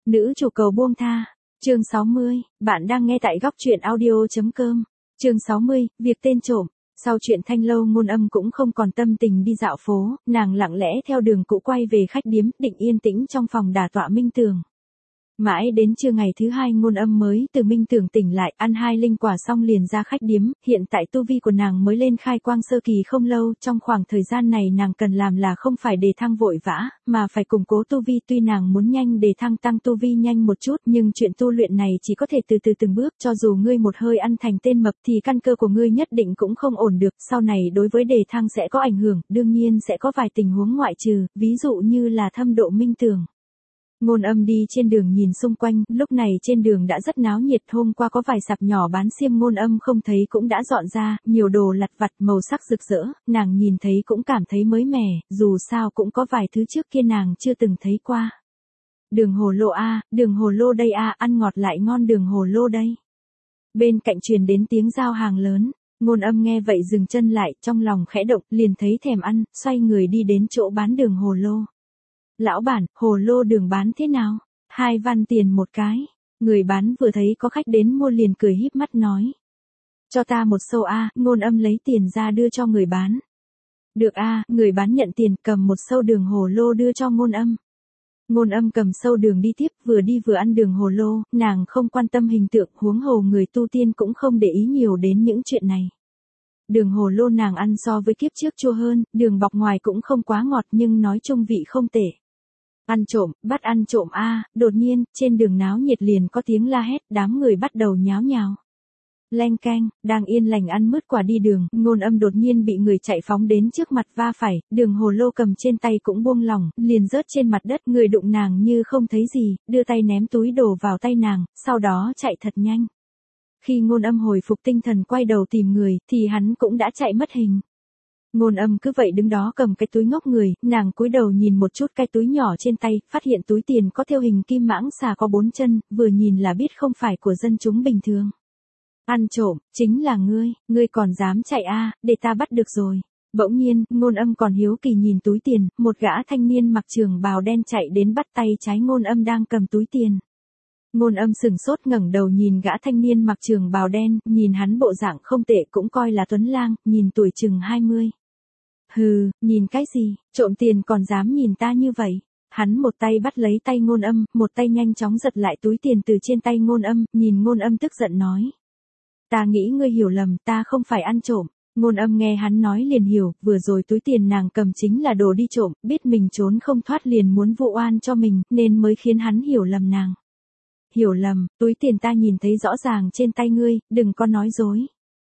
Nữ chủ cầu buông tha. Chương 60, bạn đang nghe tại góc truyện audio.com. Chương 60, việc tên trộm. Sau chuyện Thanh Lâu Ngôn Âm cũng không còn tâm tình đi dạo phố, nàng lặng lẽ theo đường cũ quay về khách điếm, định yên tĩnh trong phòng đả tọa minh tưởng. Mãi đến trưa ngày thứ hai Ngôn Âm mới từ minh tưởng tỉnh lại, ăn 2 linh quả xong liền ra khách điếm. Hiện tại tu vi của nàng mới lên khai quang sơ kỳ không lâu, trong khoảng thời gian này nàng cần làm là không phải đề thăng vội vã, mà phải củng cố tu vi. Tuy nàng muốn nhanh đề thăng tăng tu vi nhanh một chút, nhưng chuyện tu luyện này chỉ có thể từ từ từng bước. Cho dù ngươi một hơi ăn thành tên mập thì căn cơ của ngươi nhất định cũng không ổn được. Sau này đối với đề thăng sẽ có ảnh hưởng, đương nhiên sẽ có vài tình huống ngoại trừ, ví dụ như là thâm độ minh tưởng. Ngôn Âm đi trên đường nhìn xung quanh, lúc này trên đường đã rất náo nhiệt. Hôm qua có vài sạp nhỏ bán xiêm Ngôn Âm không thấy cũng đã dọn ra, nhiều đồ lặt vặt màu sắc rực rỡ, nàng nhìn thấy cũng cảm thấy mới mẻ, dù sao cũng có vài thứ trước kia nàng chưa từng thấy qua. Đường hồ lô a, đường hồ lô đây a, ăn ngọt lại ngon đường hồ lô đây. Bên cạnh truyền đến tiếng giao hàng lớn, Ngôn Âm nghe vậy dừng chân lại, trong lòng khẽ động, liền thấy thèm ăn, xoay người đi đến chỗ bán đường hồ lô. Lão bản, hồ lô đường bán thế nào? 2 văn tiền một cái. Người bán vừa thấy có khách đến mua liền cười híp mắt nói. Cho ta 1 sâu a. Ngôn Âm lấy tiền ra đưa cho người bán. Được a. Người bán nhận tiền, cầm 1 sâu đường hồ lô đưa cho Ngôn Âm. Ngôn Âm cầm sâu đường đi tiếp, vừa đi vừa ăn đường hồ lô, nàng không quan tâm hình tượng, huống hồ người tu tiên cũng không để ý nhiều đến những chuyện này. Đường hồ lô nàng ăn so với kiếp trước chua hơn, đường bọc ngoài cũng không quá ngọt nhưng nói chung vị không tệ. Ăn trộm, bắt ăn trộm a. Đột nhiên, trên đường náo nhiệt liền có tiếng la hét, đám người bắt đầu nháo nhào. Leng keng, đang yên lành ăn mứt quả đi đường, Ngôn Âm đột nhiên bị người chạy phóng đến trước mặt va phải, đường hồ lô cầm trên tay cũng buông lỏng, liền rớt trên mặt đất. Người đụng nàng như không thấy gì, đưa tay ném túi đồ vào tay nàng, sau đó chạy thật nhanh. Khi Ngôn Âm hồi phục tinh thần quay đầu tìm người, thì hắn cũng đã chạy mất hình. Ngôn Âm cứ vậy đứng đó cầm cái túi ngốc người, nàng cúi đầu nhìn một chút cái túi nhỏ trên tay, phát hiện túi tiền có thêu hình kim mãng xà có 4 chân, vừa nhìn là biết không phải của dân chúng bình thường. Ăn trộm, chính là ngươi còn dám chạy a, để ta bắt được rồi. Bỗng nhiên, Ngôn Âm còn hiếu kỳ nhìn túi tiền, một gã thanh niên mặc trường bào đen chạy đến bắt tay trái Ngôn Âm đang cầm túi tiền. Ngôn Âm sửng sốt ngẩng đầu nhìn gã thanh niên mặc trường bào đen, nhìn hắn bộ dạng không tệ cũng coi là tuấn lang, nhìn tuổi chừng 20. Hừ, nhìn cái gì, trộm tiền còn dám nhìn ta như vậy. Hắn một tay bắt lấy tay Ngôn Âm, một tay nhanh chóng giật lại túi tiền từ trên tay Ngôn Âm, nhìn Ngôn Âm tức giận nói. Ta nghĩ ngươi hiểu lầm, ta không phải ăn trộm. Ngôn Âm nghe hắn nói liền hiểu, vừa rồi túi tiền nàng cầm chính là đồ đi trộm, biết mình trốn không thoát liền muốn vụ oan cho mình, nên mới khiến hắn hiểu lầm nàng. Hiểu lầm, túi tiền ta nhìn thấy rõ ràng trên tay ngươi, đừng có nói dối.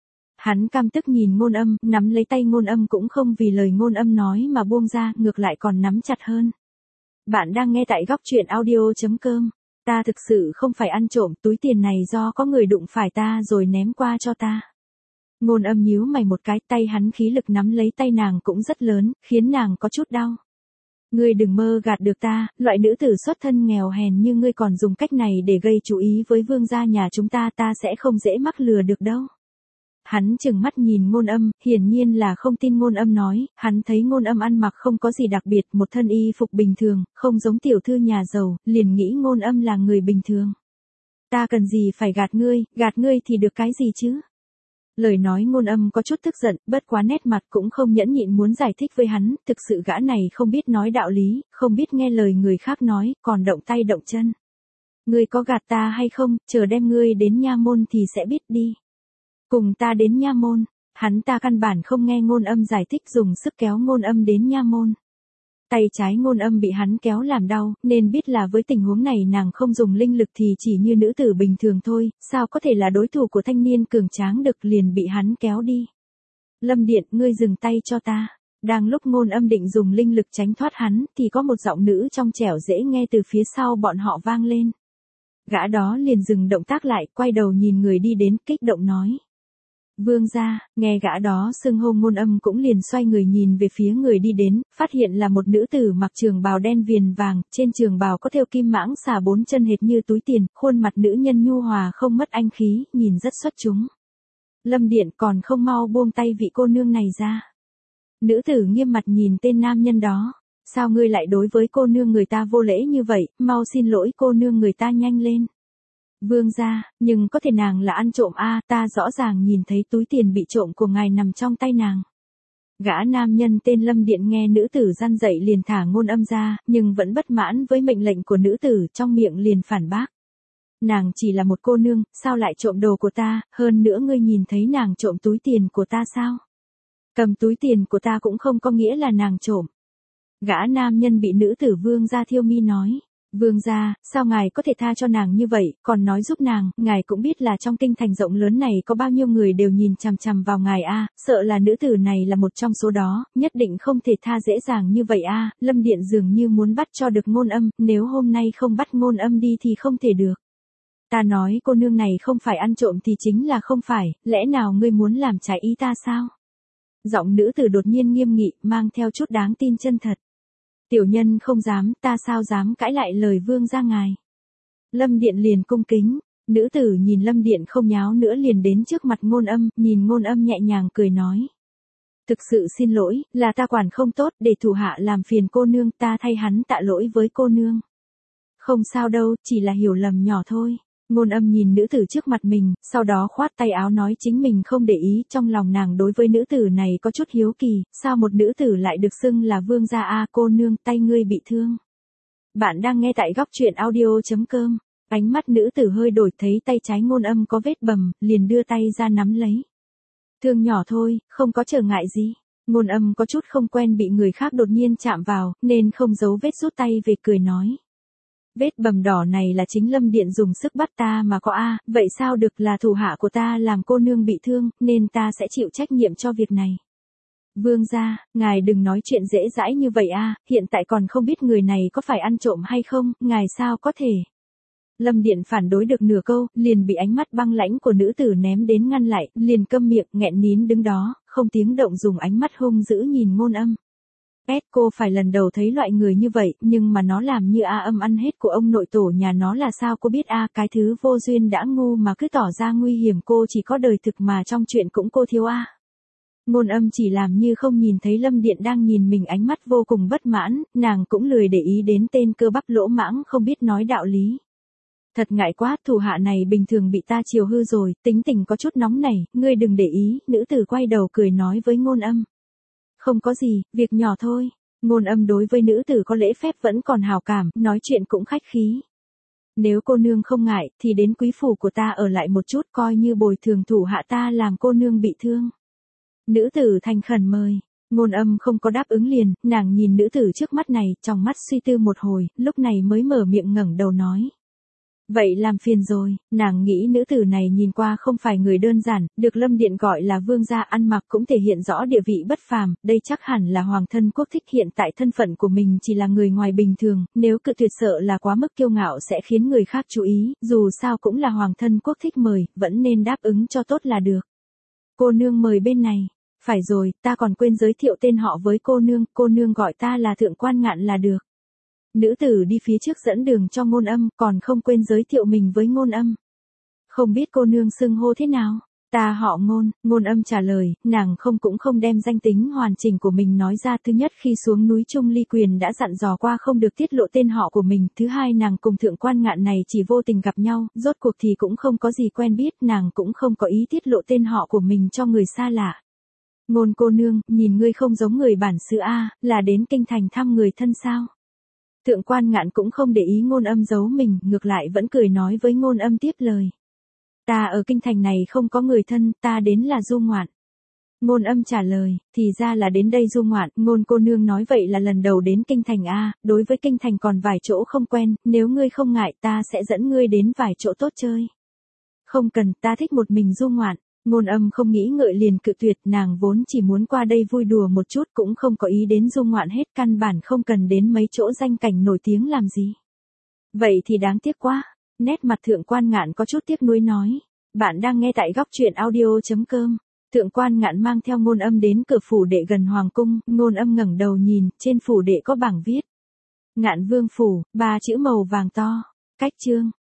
Hắn căm tức nhìn Ngôn Âm, nắm lấy tay Ngôn Âm cũng không vì lời Ngôn Âm nói mà buông ra, ngược lại còn nắm chặt hơn. Bạn đang nghe tại góc truyện audio.com. Ta thực sự không phải ăn trộm, túi tiền này do có người đụng phải ta rồi ném qua cho ta. Ngôn Âm nhíu mày một cái, tay hắn khí lực nắm lấy tay nàng cũng rất lớn, khiến nàng có chút đau. Ngươi đừng mơ gạt được ta, loại nữ tử xuất thân nghèo hèn như ngươi còn dùng cách này để gây chú ý với vương gia nhà chúng ta sẽ không dễ mắc lừa được đâu. Hắn chừng mắt nhìn Ngôn Âm, hiển nhiên là không tin Ngôn Âm nói, hắn thấy Ngôn Âm ăn mặc không có gì đặc biệt, một thân y phục bình thường, không giống tiểu thư nhà giàu, liền nghĩ Ngôn Âm là người bình thường. Ta cần gì phải gạt ngươi thì được cái gì chứ? Lời nói Ngôn Âm có chút tức giận, bất quá nét mặt cũng không nhẫn nhịn muốn giải thích với hắn, thực sự gã này không biết nói đạo lý, không biết nghe lời người khác nói, còn động tay động chân. Ngươi có gạt ta hay không, chờ đem ngươi đến nha môn thì sẽ biết đi. Cùng ta đến nha môn, hắn ta căn bản không nghe Ngôn Âm giải thích dùng sức kéo Ngôn Âm đến nha môn. Tay trái Ngôn Âm bị hắn kéo làm đau, nên biết là với tình huống này nàng không dùng linh lực thì chỉ như nữ tử bình thường thôi, sao có thể là đối thủ của thanh niên cường tráng được, liền bị hắn kéo đi. Lâm Điện, ngươi dừng tay cho ta. Đang lúc Ngôn Âm định dùng linh lực tránh thoát hắn, thì có một giọng nữ trong trẻo dễ nghe từ phía sau bọn họ vang lên. Gã đó liền dừng động tác lại, quay đầu nhìn người đi đến, kích động nói. Vương gia, nghe gã đó xưng hô Ngôn Âm cũng liền xoay người nhìn về phía người đi đến, phát hiện là một nữ tử mặc trường bào đen viền vàng, trên trường bào có thêu kim mãng xà 4 chân hệt như túi tiền, khuôn mặt nữ nhân nhu hòa không mất anh khí, nhìn rất xuất chúng. Lâm Điện, còn không mau buông tay vị cô nương này ra. Nữ tử nghiêm mặt nhìn tên nam nhân đó. Sao ngươi lại đối với cô nương người ta vô lễ như vậy, mau xin lỗi cô nương người ta nhanh lên. Vương gia, nhưng có thể nàng là ăn trộm a, ta rõ ràng nhìn thấy túi tiền bị trộm của ngài nằm trong tay nàng. Gã nam nhân tên Lâm Điện nghe nữ tử răn dậy liền thả Ngôn Âm ra, nhưng vẫn bất mãn với mệnh lệnh của nữ tử, trong miệng liền phản bác. Nàng chỉ là một cô nương, sao lại trộm đồ của ta, hơn nữa ngươi nhìn thấy nàng trộm túi tiền của ta sao? Cầm túi tiền của ta cũng không có nghĩa là nàng trộm. Gã nam nhân bị nữ tử Vương gia Thiêu Mi nói. Vương gia, sao ngài có thể tha cho nàng như vậy, còn nói giúp nàng, ngài cũng biết là trong kinh thành rộng lớn này có bao nhiêu người đều nhìn chằm chằm vào ngài a, sợ là nữ tử này là một trong số đó, nhất định không thể tha dễ dàng như vậy a. Lâm Điện dường như muốn bắt cho được Ngôn Âm, nếu hôm nay không bắt Ngôn Âm đi thì không thể được. Ta nói cô nương này không phải ăn trộm thì chính là không phải, lẽ nào ngươi muốn làm trái ý ta sao? Giọng nữ tử đột nhiên nghiêm nghị, mang theo chút đáng tin chân thật. Tiểu nhân không dám, ta sao dám cãi lại lời vương gia ngài. Lâm Điện liền cung kính, nữ tử nhìn Lâm Điện không nháo nữa liền đến trước mặt Ngôn Âm, nhìn Ngôn Âm nhẹ nhàng cười nói. Thực sự xin lỗi, là ta quản không tốt, để thủ hạ làm phiền cô nương, ta thay hắn tạ lỗi với cô nương. Không sao đâu, chỉ là hiểu lầm nhỏ thôi. Ngôn Âm nhìn nữ tử trước mặt mình, sau đó khoát tay áo nói chính mình không để ý, trong lòng nàng đối với nữ tử này có chút hiếu kỳ, sao một nữ tử lại được xưng là vương gia a, cô nương, tay ngươi bị thương. Bạn đang nghe tại góc truyện audio.com, ánh mắt nữ tử hơi đổi, thấy tay trái Ngôn Âm có vết bầm, liền đưa tay ra nắm lấy. Thương nhỏ thôi, không có trở ngại gì. Ngôn Âm có chút không quen bị người khác đột nhiên chạm vào, nên không giấu vết rút tay về cười nói. Vết bầm đỏ này là chính Lâm Điện dùng sức bắt ta mà có a, vậy sao được, là thủ hạ của ta làm cô nương bị thương, nên ta sẽ chịu trách nhiệm cho việc này. Vương gia, ngài đừng nói chuyện dễ dãi như vậy a, hiện tại còn không biết người này có phải ăn trộm hay không, ngài sao có thể. Lâm Điện phản đối được nửa câu, liền bị ánh mắt băng lãnh của nữ tử ném đến ngăn lại, liền câm miệng, nghẹn nín đứng đó, không tiếng động dùng ánh mắt hung dữ nhìn Ngôn Âm. Cô phải lần đầu thấy loại người như vậy, nhưng mà nó làm như Âm ăn hết của ông nội tổ nhà nó là sao cô biết cái thứ vô duyên đã ngu mà cứ tỏ ra nguy hiểm, cô chỉ có đời thực mà trong chuyện cũng cô thiếu Ngôn Âm chỉ làm như không nhìn thấy Lâm Điện đang nhìn mình ánh mắt vô cùng bất mãn, nàng cũng lười để ý đến tên cơ bắp lỗ mãng không biết nói đạo lý. Thật ngại quá, thủ hạ này bình thường bị ta chiều hư rồi, tính tình có chút nóng nảy, ngươi đừng để ý, nữ tử quay đầu cười nói với Ngôn Âm. Không có gì, việc nhỏ thôi. Ngôn Âm đối với nữ tử có lễ phép vẫn còn hào cảm, nói chuyện cũng khách khí. Nếu cô nương không ngại, thì đến quý phủ của ta ở lại một chút, coi như bồi thường thủ hạ ta làm cô nương bị thương. Nữ tử thành khẩn mời. Ngôn Âm không có đáp ứng liền, nàng nhìn nữ tử trước mắt này, trong mắt suy tư một hồi, lúc này mới mở miệng ngẩng đầu nói. Vậy làm phiền rồi, nàng nghĩ nữ tử này nhìn qua không phải người đơn giản, được Lâm Điện gọi là vương gia, ăn mặc cũng thể hiện rõ địa vị bất phàm, đây chắc hẳn là hoàng thân quốc thích, hiện tại thân phận của mình chỉ là người ngoài bình thường, nếu cự tuyệt sợ là quá mức kiêu ngạo sẽ khiến người khác chú ý, dù sao cũng là hoàng thân quốc thích mời, vẫn nên đáp ứng cho tốt là được. Cô nương mời bên này, phải rồi, ta còn quên giới thiệu tên họ với cô nương gọi ta là Thượng Quan Ngạn là được. Nữ tử đi phía trước dẫn đường cho Ngôn Âm, còn không quên giới thiệu mình với Ngôn Âm. Không biết cô nương xưng hô thế nào? Ta họ Ngôn, Ngôn Âm trả lời, nàng cũng không đem danh tính hoàn chỉnh của mình nói ra. Thứ nhất, khi xuống núi Trung Ly Quyền đã dặn dò qua không được tiết lộ tên họ của mình. Thứ hai, nàng cùng Thượng Quan Ngạn này chỉ vô tình gặp nhau, rốt cuộc thì cũng không có gì quen biết, nàng cũng không có ý tiết lộ tên họ của mình cho người xa lạ. Ngôn cô nương, nhìn ngươi không giống người bản xứ là đến kinh thành thăm người thân sao? Thượng Quan Ngạn cũng không để ý Ngôn Âm giấu mình, ngược lại vẫn cười nói với Ngôn Âm tiếp lời. Ta ở kinh thành này không có người thân, ta đến là du ngoạn. Ngôn Âm trả lời, thì ra là đến đây du ngoạn, Ngôn cô nương nói vậy là lần đầu đến kinh thành đối với kinh thành còn vài chỗ không quen, nếu ngươi không ngại ta sẽ dẫn ngươi đến vài chỗ tốt chơi. Không cần, ta thích một mình du ngoạn. Ngôn Âm không nghĩ ngợi liền cự tuyệt, nàng vốn chỉ muốn qua đây vui đùa một chút, cũng không có ý đến du ngoạn hết, căn bản không cần đến mấy chỗ danh cảnh nổi tiếng làm gì. Vậy thì đáng tiếc quá. Nét mặt Thượng Quan Ngạn có chút tiếc nuối nói. Bạn đang nghe tại góc truyện audio.com. Thượng Quan Ngạn mang theo Ngôn Âm đến cửa phủ đệ gần hoàng cung, Ngôn Âm ngẩng đầu nhìn, trên phủ đệ có bảng viết. Ngạn Vương phủ, 3 chữ màu vàng to. Cách chương.